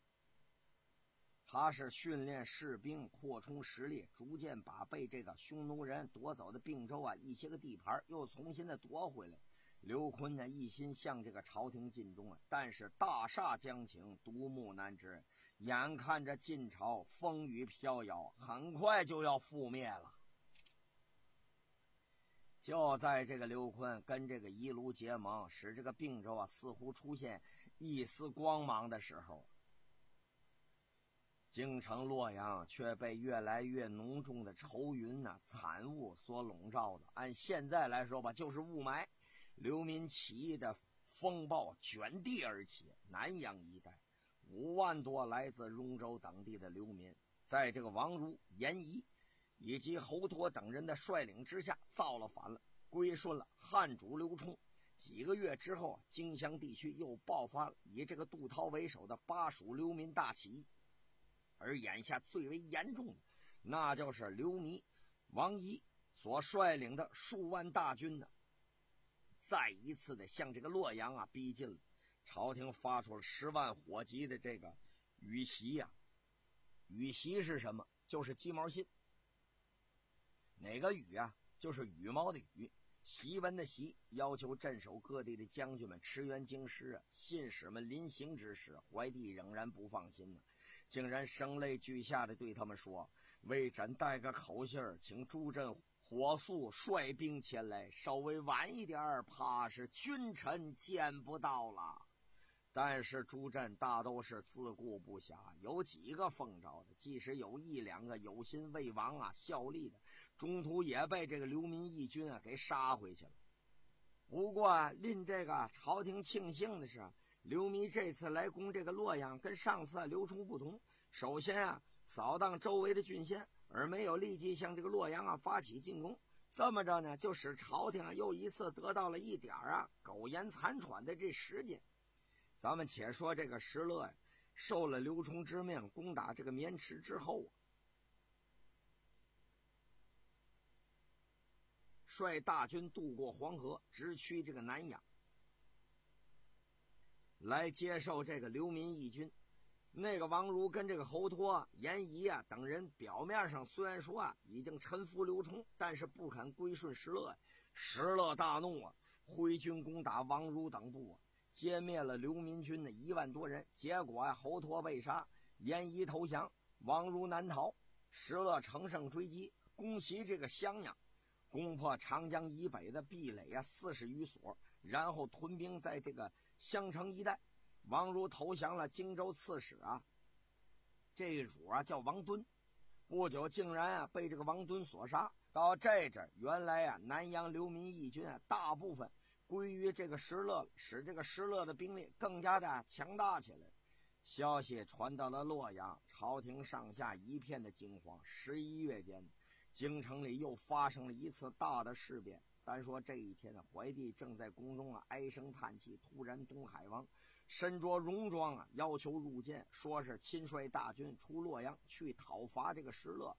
他是训练士兵，扩充实力，逐渐把被这个匈奴人夺走的并州啊一些个地盘又重新的夺回来。刘琨呢一心向这个朝廷尽忠啊，但是大厦将倾，独木难支，眼看着晋朝风雨飘摇，很快就要覆灭了。就在这个刘琨跟这个夷卢结盟，使这个并州啊似乎出现一丝光芒的时候，京城洛阳却被越来越浓重的愁云呐、啊、惨雾所笼罩的。按现在来说吧，就是雾霾。流民起义的风暴卷地而起，南阳一带五万多来自雍州等地的流民，在这个王儒、严仪以及侯陀等人的率领之下造了反了，归顺了汉主刘冲。几个月之后，荆襄地区又爆发了以这个杜涛为首的巴蜀流民大起义。而眼下最为严重的，那就是刘尼、王仪所率领的数万大军呢，再一次的向这个洛阳啊逼近了。朝廷发出了十万火急的这个羽檄呀、啊，羽檄是什么？就是鸡毛信。哪个羽啊？就是羽毛的羽。檄文的檄，要求镇守各地的将军们驰援京师啊。信使们临行之时，怀帝仍然不放心呢、啊，竟然声泪俱下的对他们说：“为朕带个口信儿，请诸镇火速率兵前来，稍微晚一点，怕是君臣见不到了。”但是诸镇大都是自顾不暇，有几个奉诏的，即使有一两个有心为王啊效力的，中途也被这个流民义军啊给杀回去了。不过令这个朝廷庆幸的是，刘弥这次来攻这个洛阳，跟上次啊刘冲不同。首先啊扫荡周围的郡县，而没有立即向这个洛阳啊发起进攻。这么着呢，就使朝廷啊又一次得到了一点啊苟延残喘的这时间。咱们且说这个石勒呀，受了刘冲之命攻打这个渑池之后啊，率大军渡过黄河，直趋这个南阳，来接受这个流民义军。那个王儒跟这个侯陀、严仪啊等人表面上虽然说啊已经臣服刘冲，但是不肯归顺石勒。石勒大怒啊，挥军攻打王儒等部啊，歼灭了流民军的一万多人。结果啊，侯陀被杀，严仪投降，王儒难逃。石勒乘胜追击，攻袭这个襄阳，攻破长江以北的壁垒啊四十余所，然后屯兵在这个襄城一带。王儒投降了荆州刺史啊，这一主啊叫王敦，不久竟然啊被这个王敦所杀。到这阵原来啊南阳流民义军啊大部分归于这个石勒，使这个石勒的兵力更加的强大起来。消息传到了洛阳，朝廷上下一片的惊慌。十一月间，京城里又发生了一次大的事变。单说这一天呢，怀帝正在宫中啊唉声叹气，突然东海王身着戎装啊，要求入见，说是亲率大军出洛阳去讨伐这个石勒。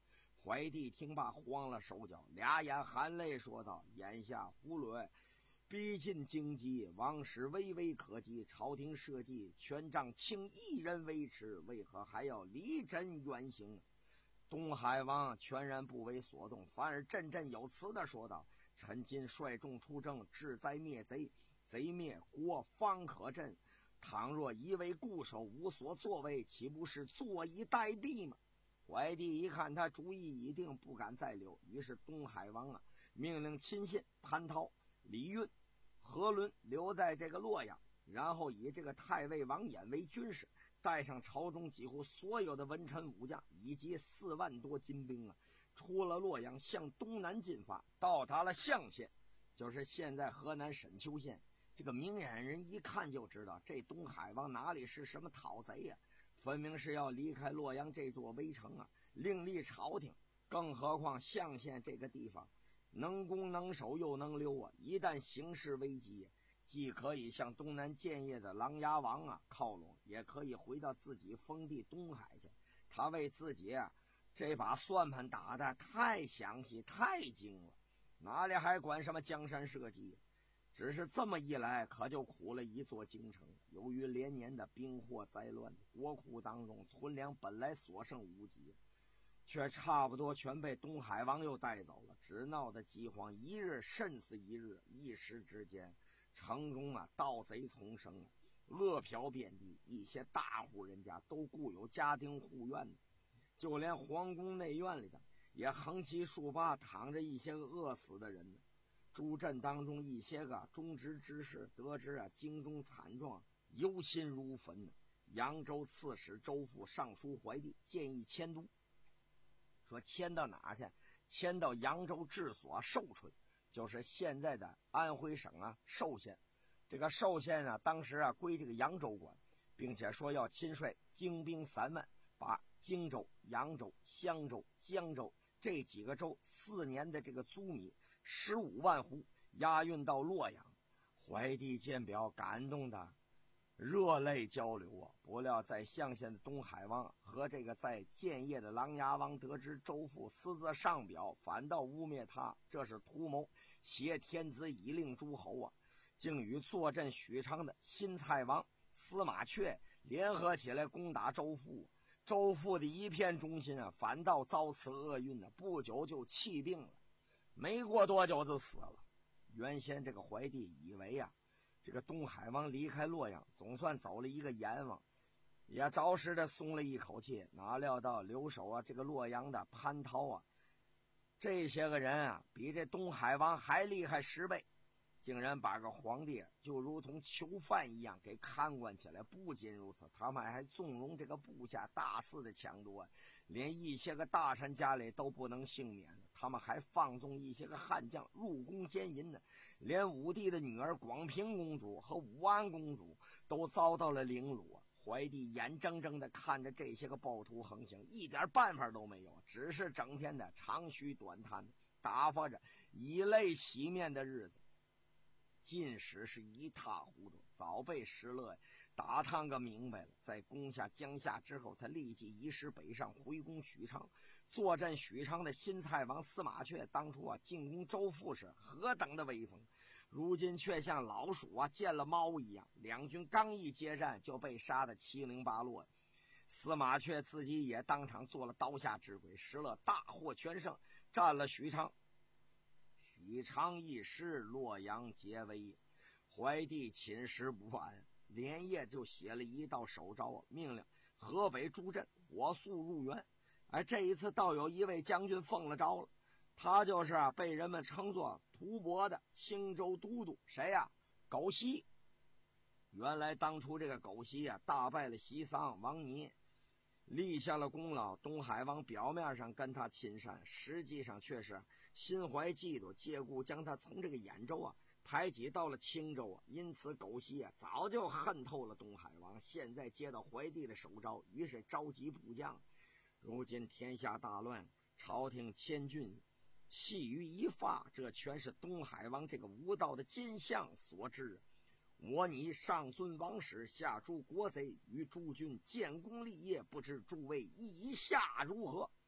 怀帝听罢慌了手脚，俩眼含泪说道：眼下胡略逼近荆棘，王室微微可及，朝廷社稷全仗卿一人维持，为何还要离朕远行？东海王全然不为所动，反而振振有词地说道：臣今率众出征，志在灭贼，贼灭国方可振。倘若一味固守，无所作为，岂不是坐以待毙吗？怀帝一看他主意已定，不敢再留，于是东海王啊，命令亲信潘涛、李运、何伦留在这个洛阳，然后以这个太尉王衍为军师，带上朝中几乎所有的文臣武将以及四万多精兵啊，出了洛阳向东南进发，到达了象县，就是现在河南沈丘县。这个明眼人一看就知道，这东海王哪里是什么讨贼呀、啊，分明是要离开洛阳这座围城啊，另立朝廷。更何况象县这个地方能攻能守又能溜啊，一旦形势危急，既可以向东南建业的琅琊王啊靠拢，也可以回到自己封地东海去。他为自己啊这把算盘打得太详细太精了，哪里还管什么江山社稷？只是这么一来，可就苦了一座京城。由于连年的兵祸灾乱，国库当中存粮本来所剩无几，却差不多全被东海王又带走了，只闹得饥荒一日甚似一日，一时之间城中啊盗贼丛生，恶嫖遍地，一些大户人家都固有家丁护院的，就连皇宫内院里的也横七竖八躺着一些饿死的人呢。诸镇当中一些个中职之士得知啊京中惨状，忧心如焚。扬州刺史周馥上书怀帝，建议迁都，说迁到哪去？迁到扬州治所寿春，就是现在的安徽省啊寿县。这个寿县啊当时啊归这个扬州管，并且说要亲率精兵三万，把荆州、扬州、襄州、江州这几个州四年的这个租米十五万户押运到洛阳。怀帝见表，感动的热泪交流啊！不料在象县的东海王和这个在建业的琅琊王得知周馥私自上表，反倒污蔑他这是图谋挟天子以令诸侯啊！竟与坐镇许昌的新蔡王司马阙联合起来攻打周馥。周馥的一片忠心啊，反倒遭此厄运呢、啊，不久就气病了。没过多久就死了。原先这个怀帝以为啊，这个东海王离开洛阳，总算走了一个阎王，也着实的松了一口气。哪料到留守啊，这个洛阳的潘涛啊，这些个人啊，比这东海王还厉害十倍，竟然把个皇帝就如同囚犯一样给看管起来。不仅如此，他们还纵容这个部下大肆的抢夺，连一些个大臣家里都不能幸免。他们还放纵一些个悍将入宫奸淫呢，连武帝的女儿广平公主和武安公主都遭到了凌辱啊！怀帝眼睁睁的看着这些个暴徒横行，一点办法都没有，只是整天的长吁短叹，打发着以泪洗面的日子。进士是一塌糊涂，早被石勒打探个明白了。在攻下江夏之后，他立即移师北上，回攻许昌。坐镇许昌的新蔡王司马阙当初啊进攻周馥时何等的威风，如今却像老鼠啊见了猫一样，两军刚一接战就被杀得七零八落。司马阙自己也当场做了刀下之鬼，石勒大获全胜，占了许昌。许昌一失，洛阳皆危。怀帝寝食不安，连夜就写了一道手诏，命令河北诸镇火速入援。哎，这一次倒有一位将军奉了招了，他就是啊被人们称作吐蕃的青州都督，谁呀、啊？苟熙。原来当初这个苟熙啊大败了西桑王尼，立下了功劳。东海王表面上跟他亲善，实际上却是心怀嫉妒，借故将他从这个兖州啊排挤到了青州啊。因此苟熙啊早就恨透了东海王，现在接到怀帝的手诏，于是召集部将。如今天下大乱，朝廷迁郡系于一发，这全是东海王这个无道的奸相所致。我拟上尊王室，下诛国贼，与诸君建功立业，不知诸位意下如何？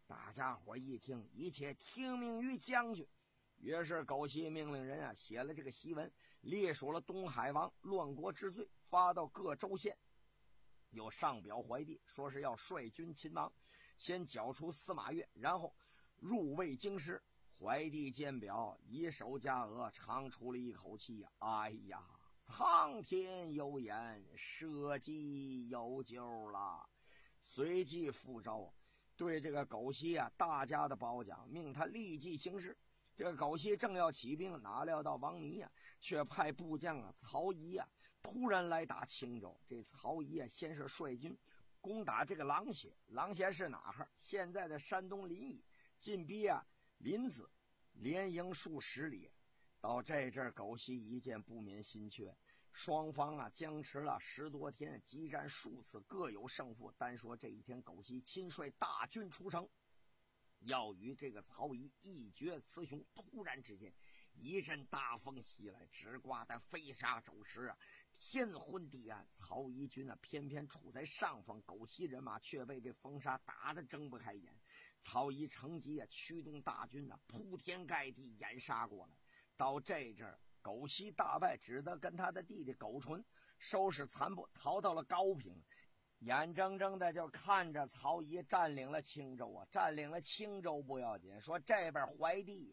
大家伙一听，一切听命于将军。于是狗西命令人啊写了这个檄文，列数了东海王乱国之罪，发到各州县，又上表怀帝，说是要率军擒王，先剿除司马越，然后入魏京师。怀帝见表，以手加额，长出了一口气呀、啊！哎呀，苍天有眼，社稷有救了！随即复诏，对这个狗西啊大加的褒奖，命他立即行事。这个狗西正要起兵，哪料到王弥啊，却派部将啊曹仪啊突然来打青州。这曹仪啊，先是率军攻打这个琅邪，琅邪是哪儿？现在的山东临沂，进逼啊临淄，连营数十里。到这阵儿，狗西一见不免心怯。双方啊僵持了十多天，激战数次，各有胜负。单说这一天，狗西亲率大军出城，要与这个曹仪一决雌雄。突然之间，一阵大风袭来，直刮得飞沙走石啊，天昏地暗。曹仪军啊偏偏处在上风，狗西人马却被这风沙打得睁不开眼。曹仪乘机啊驱动大军啊铺天盖地掩杀过来。到这阵儿，狗西大败，只得跟他的弟弟狗纯收拾残部，逃到了高平，眼睁睁的就看着曹仪占领了青州啊！占领了青州不要紧，说这边怀帝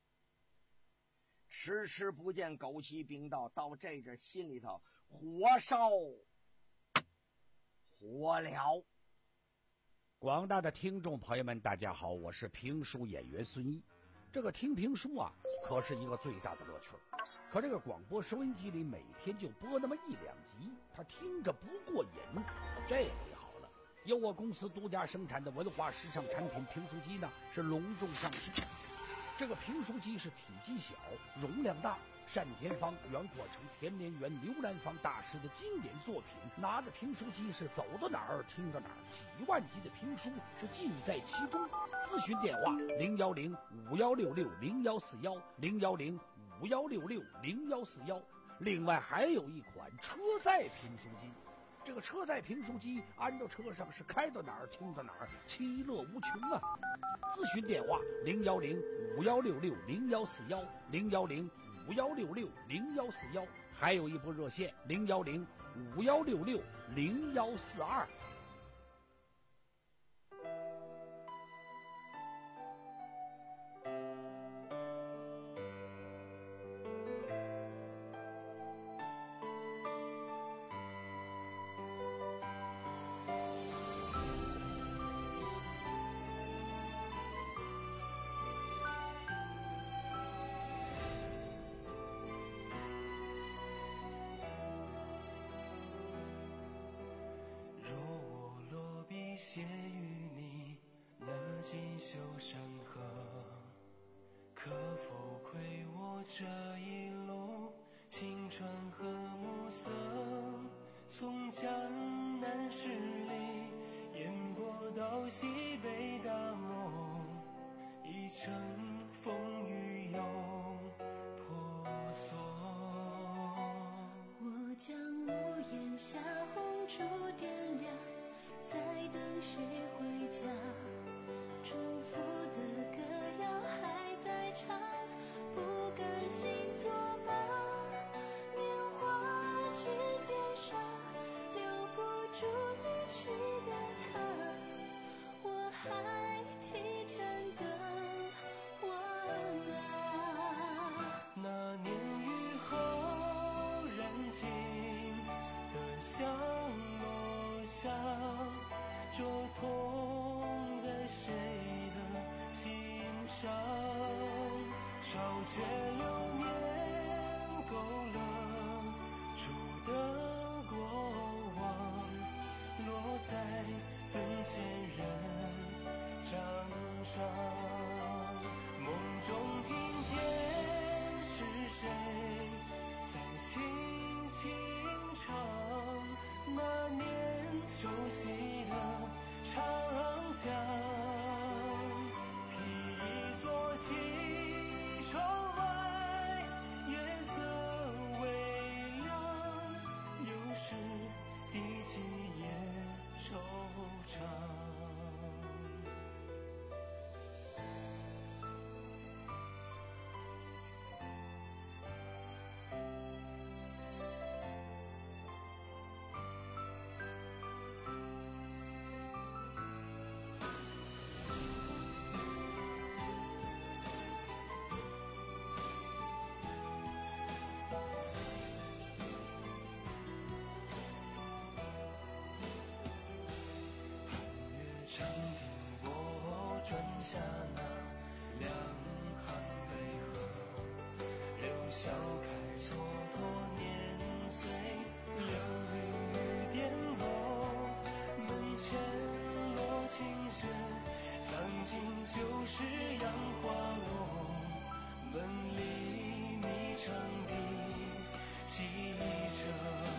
迟迟不见狗西兵到，到这阵心里头火烧火燎。 广大的听众朋友们，大家好，我是评书演员孙一。这个听评书啊，可是一个最大的乐趣。可这个广播收音机里每天就播那么一两集，他听着不过瘾。这回好了，由我公司独家生产的文化时尚产品评书机呢，是隆重上市。这个评书机是体积小，容量大，单田芳、袁阔成、田连元、刘兰芳大师的经典作品。拿着评书机是走到哪儿听到哪儿，几万集的评书是尽在其中。咨询电话零幺零五幺六六零幺四幺零幺零五幺六六零幺四幺。另外还有一款车载评书机。这个车载评书机安到车上是开到哪儿听到哪儿，其乐无穷啊！咨询电话零幺零五幺六六零幺四幺零幺零五幺六六零幺四幺，还有一部热线零幺零五幺六六零幺四二。 写与你那锦绣山河，可否窥我这一路青春和暮色？从江南十里烟波到西北大漠，一程风雨又婆娑。 我将屋檐下红烛点亮，在等谁回家，重复的歌谣还在唱，不甘心作罢，年华指尖上留不住离去的他，我还提着灯望啊。 那年雨后燃尽的香落下，这痛在谁的心上？烧却流年勾勒出的过往，落在坟前人掌上。梦中听见是谁在轻轻唱，那年熟悉的长江，披一座西窗外，月色微凉，又是第几夜惆怅。 下那两行泪河，留笑开蹉跎年岁，流绿点头，门前落青雪，sang尽旧时杨花落，门里你唱的记着。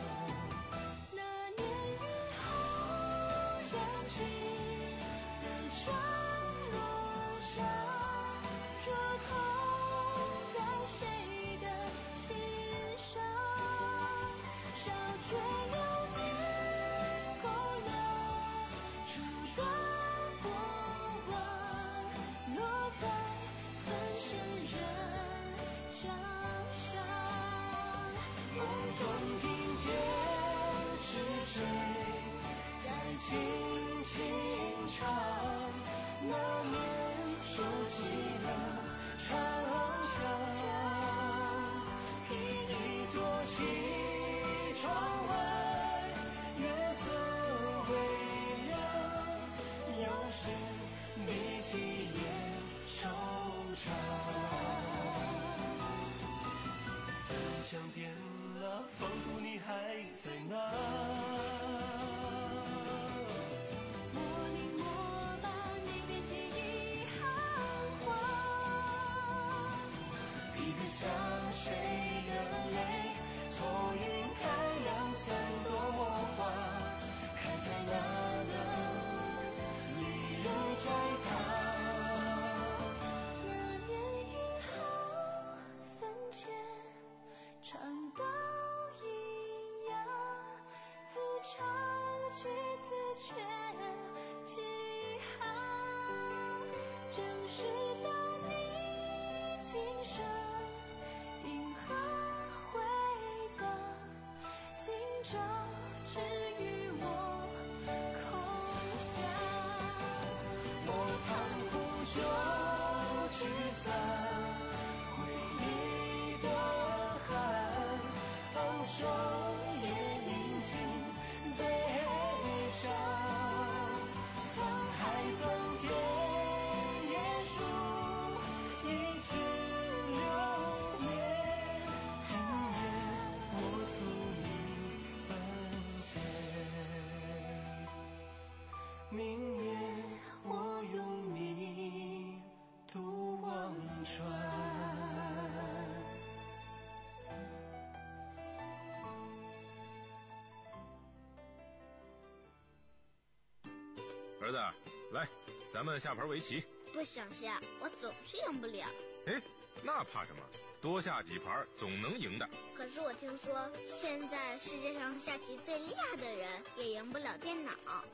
轻轻唱，那年熟悉的长巷，凭一座西窗外，月色微凉，有时闭起眼收场。分享点了，仿佛你还在那。像谁的泪，错云开两三朵魔花，开在那的离人摘它。 那年雨后坟前，唱到咿呀，自唱句自却几行，正是到你琴声。银河回荡，今朝只与我空想。 我看不就聚散，回忆的寒，昂首也宁静悲伤。沧海桑田也数一池流年，今夜我诉你坟前，明夜我拥你渡忘川。 儿子，来，咱们下盘围棋。 不想下，我总是赢不了。 哎，那怕什么？多下几盘总能赢的。 可是我听说，现在世界上下棋最厉害的人也赢不了电脑。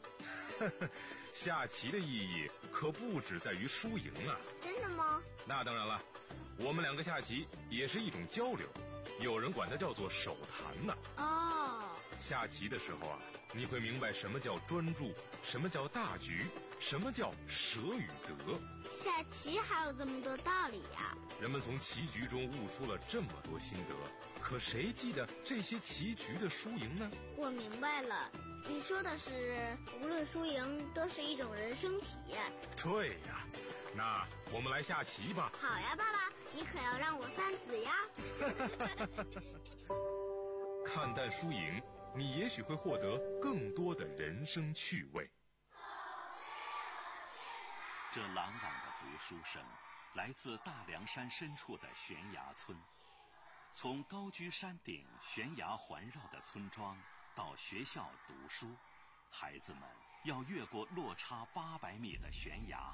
下棋的意义可不只在于输赢啊！ 真的吗？ 那当然了，我们两个下棋也是一种交流，有人管它叫做手谈呢。 哦， 下棋的时候啊，你会明白什么叫专注，什么叫大局，什么叫舍与得。 下棋还有这么多道理呀！ 人们从棋局中悟出了这么多心得，可谁记得这些棋局的输赢呢？ 我明白了，你说的是无论输赢都是一种人生体验。 对呀，那我们来下棋吧。 好呀，爸爸，你可要让我三子呀。 看淡输赢，你也许会获得更多的人生趣味。 这朗朗的读书声来自大凉山深处的悬崖村。从高居山顶悬崖环绕的村庄到学校读书，孩子们要越过落差八百米的悬崖，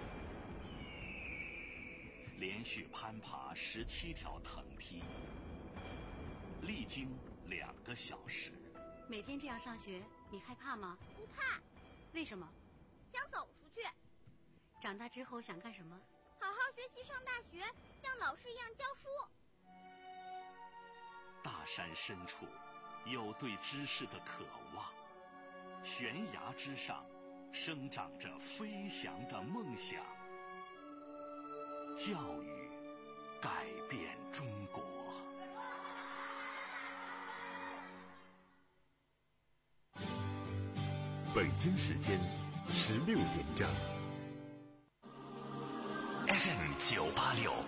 连续攀爬十七条藤梯，历经两个小时。 每天这样上学，你害怕吗？ 不怕。 为什么？ 想走出去。 长大之后想干什么？ 好好学习，上大学，像老师一样教书。 大山深处有对知识的渴望，悬崖之上生长着飞翔的梦想。教育改变中国。 北京时间十六点整。 F M 九八六。